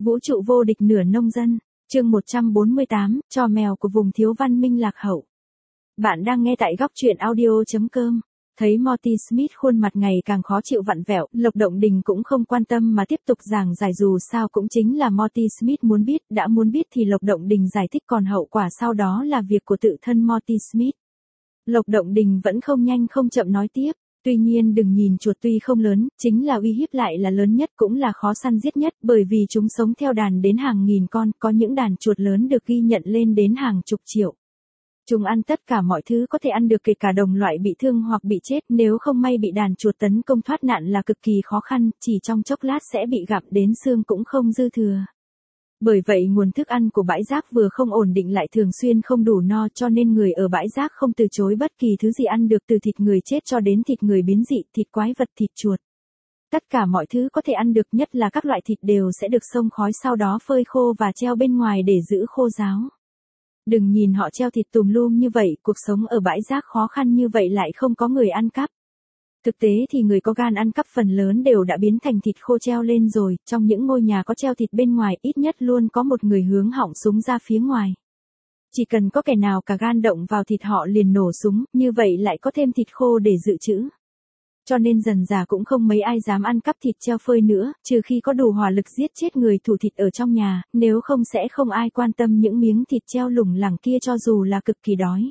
Vũ trụ vô địch nửa nông dân, chương 148, trò mèo của vùng thiếu văn minh lạc hậu. Bạn đang nghe tại góc truyện audio.com. Thấy Morty Smith khuôn mặt ngày càng khó chịu vặn vẹo, Lộc Động Đình cũng không quan tâm mà tiếp tục giảng giải, dù sao cũng chính là Morty Smith muốn biết, đã muốn biết thì Lộc Động Đình giải thích, còn hậu quả sau đó là việc của tự thân Morty Smith. Lộc Động Đình vẫn không nhanh không chậm nói tiếp. Tuy nhiên đừng nhìn chuột tuy không lớn, chính là uy hiếp lại là lớn nhất, cũng là khó săn giết nhất, bởi vì chúng sống theo đàn đến hàng nghìn con, có những đàn chuột lớn được ghi nhận lên đến hàng chục triệu. Chúng ăn tất cả mọi thứ có thể ăn được, kể cả đồng loại bị thương hoặc bị chết, nếu không may bị đàn chuột tấn công thoát nạn là cực kỳ khó khăn, chỉ trong chốc lát sẽ bị gặm đến xương cũng không dư thừa. Bởi vậy nguồn thức ăn của bãi rác vừa không ổn định lại thường xuyên không đủ no, cho nên người ở bãi rác không từ chối bất kỳ thứ gì ăn được, từ thịt người chết cho đến thịt người biến dị, thịt quái vật, thịt chuột. Tất cả mọi thứ có thể ăn được, nhất là các loại thịt đều sẽ được xông khói sau đó phơi khô và treo bên ngoài để giữ khô ráo. Đừng nhìn họ treo thịt tùm lum như vậy, cuộc sống ở bãi rác khó khăn như vậy lại không có người ăn cắp. Thực tế thì người có gan ăn cắp phần lớn đều đã biến thành thịt khô treo lên rồi, trong những ngôi nhà có treo thịt bên ngoài ít nhất luôn có một người hướng họng súng ra phía ngoài. Chỉ cần có kẻ nào cả gan động vào thịt họ liền nổ súng, như vậy lại có thêm thịt khô để dự trữ. Cho nên dần dà cũng không mấy ai dám ăn cắp thịt treo phơi nữa, trừ khi có đủ hỏa lực giết chết người thủ thịt ở trong nhà, nếu không sẽ không ai quan tâm những miếng thịt treo lủng lẳng kia cho dù là cực kỳ đói.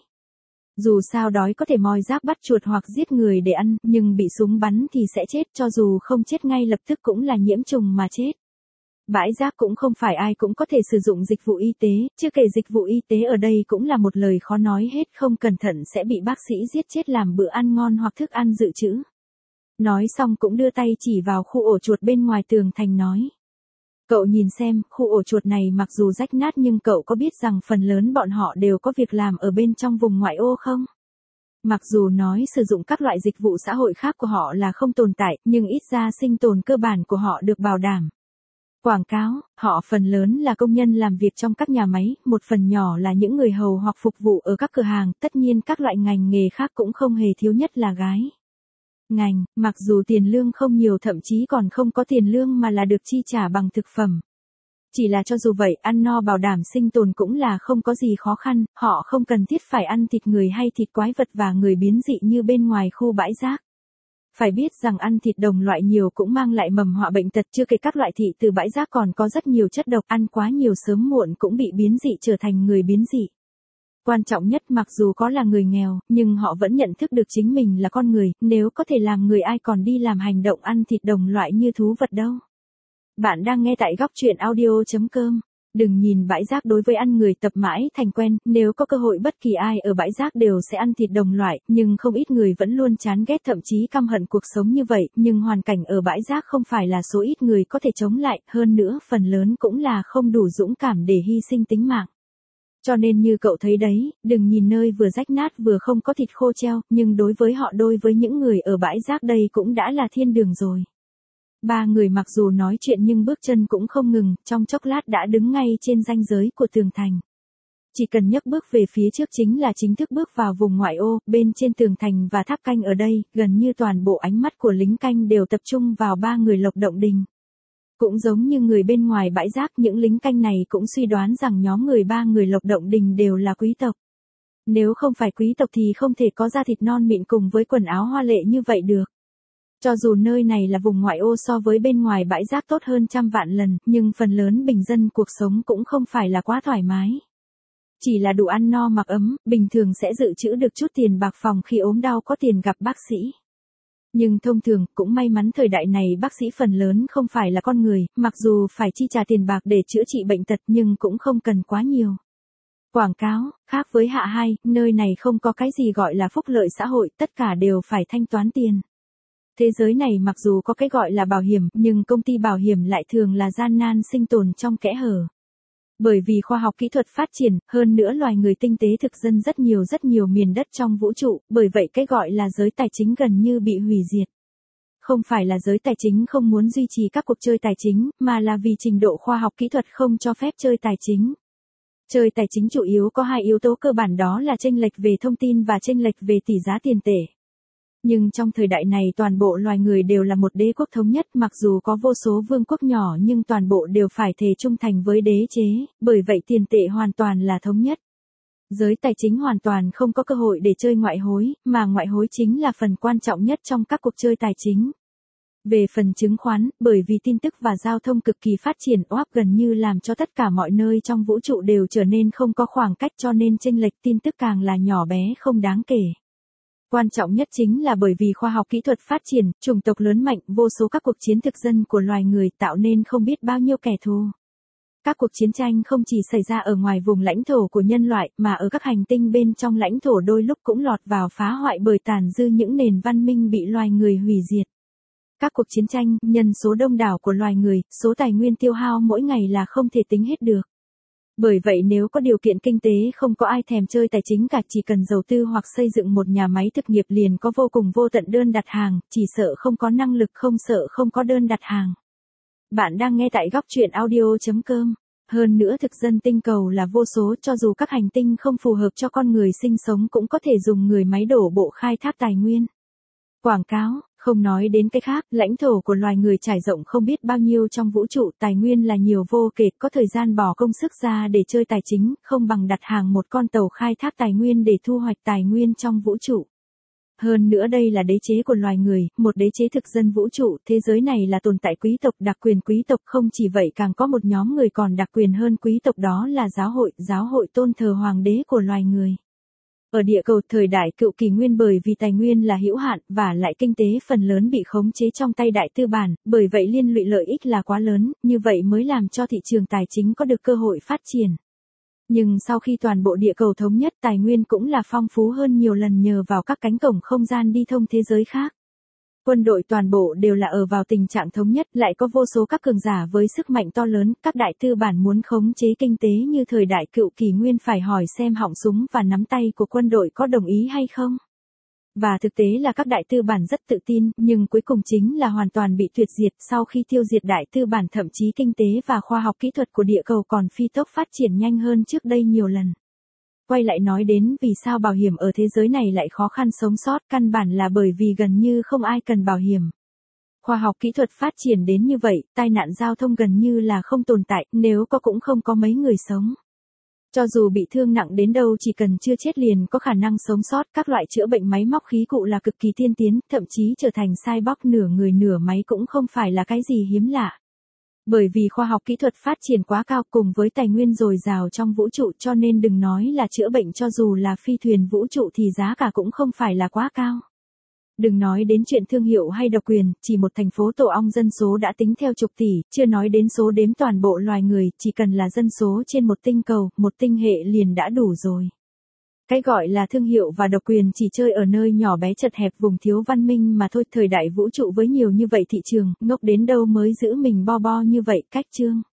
Dù sao đói có thể moi giáp bắt chuột hoặc giết người để ăn, nhưng bị súng bắn thì sẽ chết, cho dù không chết ngay lập tức cũng là nhiễm trùng mà chết. Bãi rác cũng không phải ai cũng có thể sử dụng dịch vụ y tế, chưa kể dịch vụ y tế ở đây cũng là một lời khó nói hết, không cẩn thận sẽ bị bác sĩ giết chết làm bữa ăn ngon hoặc thức ăn dự trữ. Nói xong cũng đưa tay chỉ vào khu ổ chuột bên ngoài tường thành nói. Cậu nhìn xem, khu ổ chuột này mặc dù rách nát nhưng cậu có biết rằng phần lớn bọn họ đều có việc làm ở bên trong vùng ngoại ô không? Mặc dù nói sử dụng các loại dịch vụ xã hội khác của họ là không tồn tại, nhưng ít ra sinh tồn cơ bản của họ được bảo đảm. Quảng cáo, họ phần lớn là công nhân làm việc trong các nhà máy, một phần nhỏ là những người hầu hoặc phục vụ ở các cửa hàng, tất nhiên các loại ngành nghề khác cũng không hề thiếu, nhất là gái. Ngành, mặc dù tiền lương không nhiều, thậm chí còn không có tiền lương mà là được chi trả bằng thực phẩm. Chỉ là cho dù vậy, ăn no bảo đảm sinh tồn cũng là không có gì khó khăn, họ không cần thiết phải ăn thịt người hay thịt quái vật và người biến dị như bên ngoài khu bãi rác. Phải biết rằng ăn thịt đồng loại nhiều cũng mang lại mầm họa bệnh tật, chưa kể các loại thịt từ bãi rác còn có rất nhiều chất độc, ăn quá nhiều sớm muộn cũng bị biến dị trở thành người biến dị. Quan trọng nhất, mặc dù có là người nghèo, nhưng họ vẫn nhận thức được chính mình là con người, nếu có thể làm người ai còn đi làm hành động ăn thịt đồng loại như thú vật đâu. Bạn đang nghe tại góc truyện audio.com. Đừng nhìn bãi rác đối với ăn người tập mãi thành quen, nếu có cơ hội bất kỳ ai ở bãi rác đều sẽ ăn thịt đồng loại, nhưng không ít người vẫn luôn chán ghét thậm chí căm hận cuộc sống như vậy, nhưng hoàn cảnh ở bãi rác không phải là số ít người có thể chống lại, hơn nữa phần lớn cũng là không đủ dũng cảm để hy sinh tính mạng. Cho nên như cậu thấy đấy, đừng nhìn nơi vừa rách nát vừa không có thịt khô treo, nhưng đối với họ, đối với những người ở bãi rác đây cũng đã là thiên đường rồi. Ba người mặc dù nói chuyện nhưng bước chân cũng không ngừng, trong chốc lát đã đứng ngay trên ranh giới của tường thành. Chỉ cần nhấc bước về phía trước chính là chính thức bước vào vùng ngoại ô, bên trên tường thành và tháp canh ở đây, gần như toàn bộ ánh mắt của lính canh đều tập trung vào ba người Lộc Động Đình. Cũng giống như người bên ngoài bãi rác, những lính canh này cũng suy đoán rằng nhóm người ba người Lộc Động Đình đều là quý tộc. Nếu không phải quý tộc thì không thể có da thịt non mịn cùng với quần áo hoa lệ như vậy được. Cho dù nơi này là vùng ngoại ô so với bên ngoài bãi rác tốt hơn trăm vạn lần, nhưng phần lớn bình dân cuộc sống cũng không phải là quá thoải mái. Chỉ là đủ ăn no mặc ấm, bình thường sẽ dự trữ được chút tiền bạc phòng khi ốm đau có tiền gặp bác sĩ. Nhưng thông thường, cũng may mắn thời đại này bác sĩ phần lớn không phải là con người, mặc dù phải chi trả tiền bạc để chữa trị bệnh tật nhưng cũng không cần quá nhiều. Quảng cáo, khác với Hạ Hai, nơi này không có cái gì gọi là phúc lợi xã hội, tất cả đều phải thanh toán tiền. Thế giới này mặc dù có cái gọi là bảo hiểm, nhưng công ty bảo hiểm lại thường là gian nan sinh tồn trong kẽ hở. Bởi vì khoa học kỹ thuật phát triển, hơn nữa loài người tinh tế thực dân rất nhiều miền đất trong vũ trụ, bởi vậy cái gọi là giới tài chính gần như bị hủy diệt. Không phải là giới tài chính không muốn duy trì các cuộc chơi tài chính, mà là vì trình độ khoa học kỹ thuật không cho phép chơi tài chính. Chơi tài chính chủ yếu có hai yếu tố cơ bản, đó là chênh lệch về thông tin và chênh lệch về tỷ giá tiền tệ. Nhưng trong thời đại này toàn bộ loài người đều là một đế quốc thống nhất, mặc dù có vô số vương quốc nhỏ nhưng toàn bộ đều phải thề trung thành với đế chế, bởi vậy tiền tệ hoàn toàn là thống nhất. Giới tài chính hoàn toàn không có cơ hội để chơi ngoại hối, mà ngoại hối chính là phần quan trọng nhất trong các cuộc chơi tài chính. Về phần chứng khoán, bởi vì tin tức và giao thông cực kỳ phát triển oáp gần như làm cho tất cả mọi nơi trong vũ trụ đều trở nên không có khoảng cách, cho nên chênh lệch tin tức càng là nhỏ bé không đáng kể. Quan trọng nhất chính là bởi vì khoa học kỹ thuật phát triển, chủng tộc lớn mạnh, vô số các cuộc chiến thực dân của loài người tạo nên không biết bao nhiêu kẻ thù. Các cuộc chiến tranh không chỉ xảy ra ở ngoài vùng lãnh thổ của nhân loại, mà ở các hành tinh bên trong lãnh thổ đôi lúc cũng lọt vào phá hoại bởi tàn dư những nền văn minh bị loài người hủy diệt. Các cuộc chiến tranh, nhân số đông đảo của loài người, số tài nguyên tiêu hao mỗi ngày là không thể tính hết được. Bởi vậy nếu có điều kiện kinh tế không có ai thèm chơi tài chính cả, chỉ cần đầu tư hoặc xây dựng một nhà máy thực nghiệp liền có vô cùng vô tận đơn đặt hàng, chỉ sợ không có năng lực không sợ không có đơn đặt hàng. Bạn đang nghe tại góc truyện audio.com. Hơn nữa thực dân tinh cầu là vô số, cho dù các hành tinh không phù hợp cho con người sinh sống cũng có thể dùng người máy đổ bộ khai thác tài nguyên. Quảng cáo, không nói đến cái khác, lãnh thổ của loài người trải rộng không biết bao nhiêu trong vũ trụ, tài nguyên là nhiều vô kể, có thời gian bỏ công sức ra để chơi tài chính, không bằng đặt hàng một con tàu khai thác tài nguyên để thu hoạch tài nguyên trong vũ trụ. Hơn nữa đây là đế chế của loài người, một đế chế thực dân vũ trụ, thế giới này là tồn tại quý tộc, đặc quyền quý tộc, không chỉ vậy càng có một nhóm người còn đặc quyền hơn quý tộc, đó là giáo hội tôn thờ hoàng đế của loài người. Ở địa cầu thời đại cựu kỷ nguyên, bởi vì tài nguyên là hữu hạn và lại kinh tế phần lớn bị khống chế trong tay đại tư bản, bởi vậy liên lụy lợi ích là quá lớn, như vậy mới làm cho thị trường tài chính có được cơ hội phát triển. Nhưng sau khi toàn bộ địa cầu thống nhất, tài nguyên cũng là phong phú hơn nhiều lần nhờ vào các cánh cổng không gian đi thông thế giới khác. Quân đội toàn bộ đều là ở vào tình trạng thống nhất, lại có vô số các cường giả với sức mạnh to lớn, các đại tư bản muốn khống chế kinh tế như thời đại cựu kỷ nguyên phải hỏi xem họng súng và nắm tay của quân đội có đồng ý hay không. Và thực tế là các đại tư bản rất tự tin, nhưng cuối cùng chính là hoàn toàn bị tuyệt diệt. Sau khi tiêu diệt đại tư bản, thậm chí kinh tế và khoa học kỹ thuật của địa cầu còn phi tốc phát triển nhanh hơn trước đây nhiều lần. Quay lại nói đến vì sao bảo hiểm ở thế giới này lại khó khăn sống sót, căn bản là bởi vì gần như không ai cần bảo hiểm. Khoa học kỹ thuật phát triển đến như vậy, tai nạn giao thông gần như là không tồn tại, nếu có cũng không có mấy người sống. Cho dù bị thương nặng đến đâu, chỉ cần chưa chết liền có khả năng sống sót, các loại chữa bệnh máy móc khí cụ là cực kỳ tiên tiến, thậm chí trở thành cyborg nửa người nửa máy cũng không phải là cái gì hiếm lạ. Bởi vì khoa học kỹ thuật phát triển quá cao cùng với tài nguyên dồi dào trong vũ trụ, cho nên đừng nói là chữa bệnh, cho dù là phi thuyền vũ trụ thì giá cả cũng không phải là quá cao. Đừng nói đến chuyện thương hiệu hay độc quyền, chỉ một thành phố tổ ong dân số đã tính theo chục tỷ, chưa nói đến số đếm toàn bộ loài người, chỉ cần là dân số trên một tinh cầu, một tinh hệ liền đã đủ rồi. Cái gọi là thương hiệu và độc quyền chỉ chơi ở nơi nhỏ bé chật hẹp vùng thiếu văn minh mà thôi, thời đại vũ trụ với nhiều như vậy thị trường, ngốc đến đâu mới giữ mình bo bo như vậy. Cách chương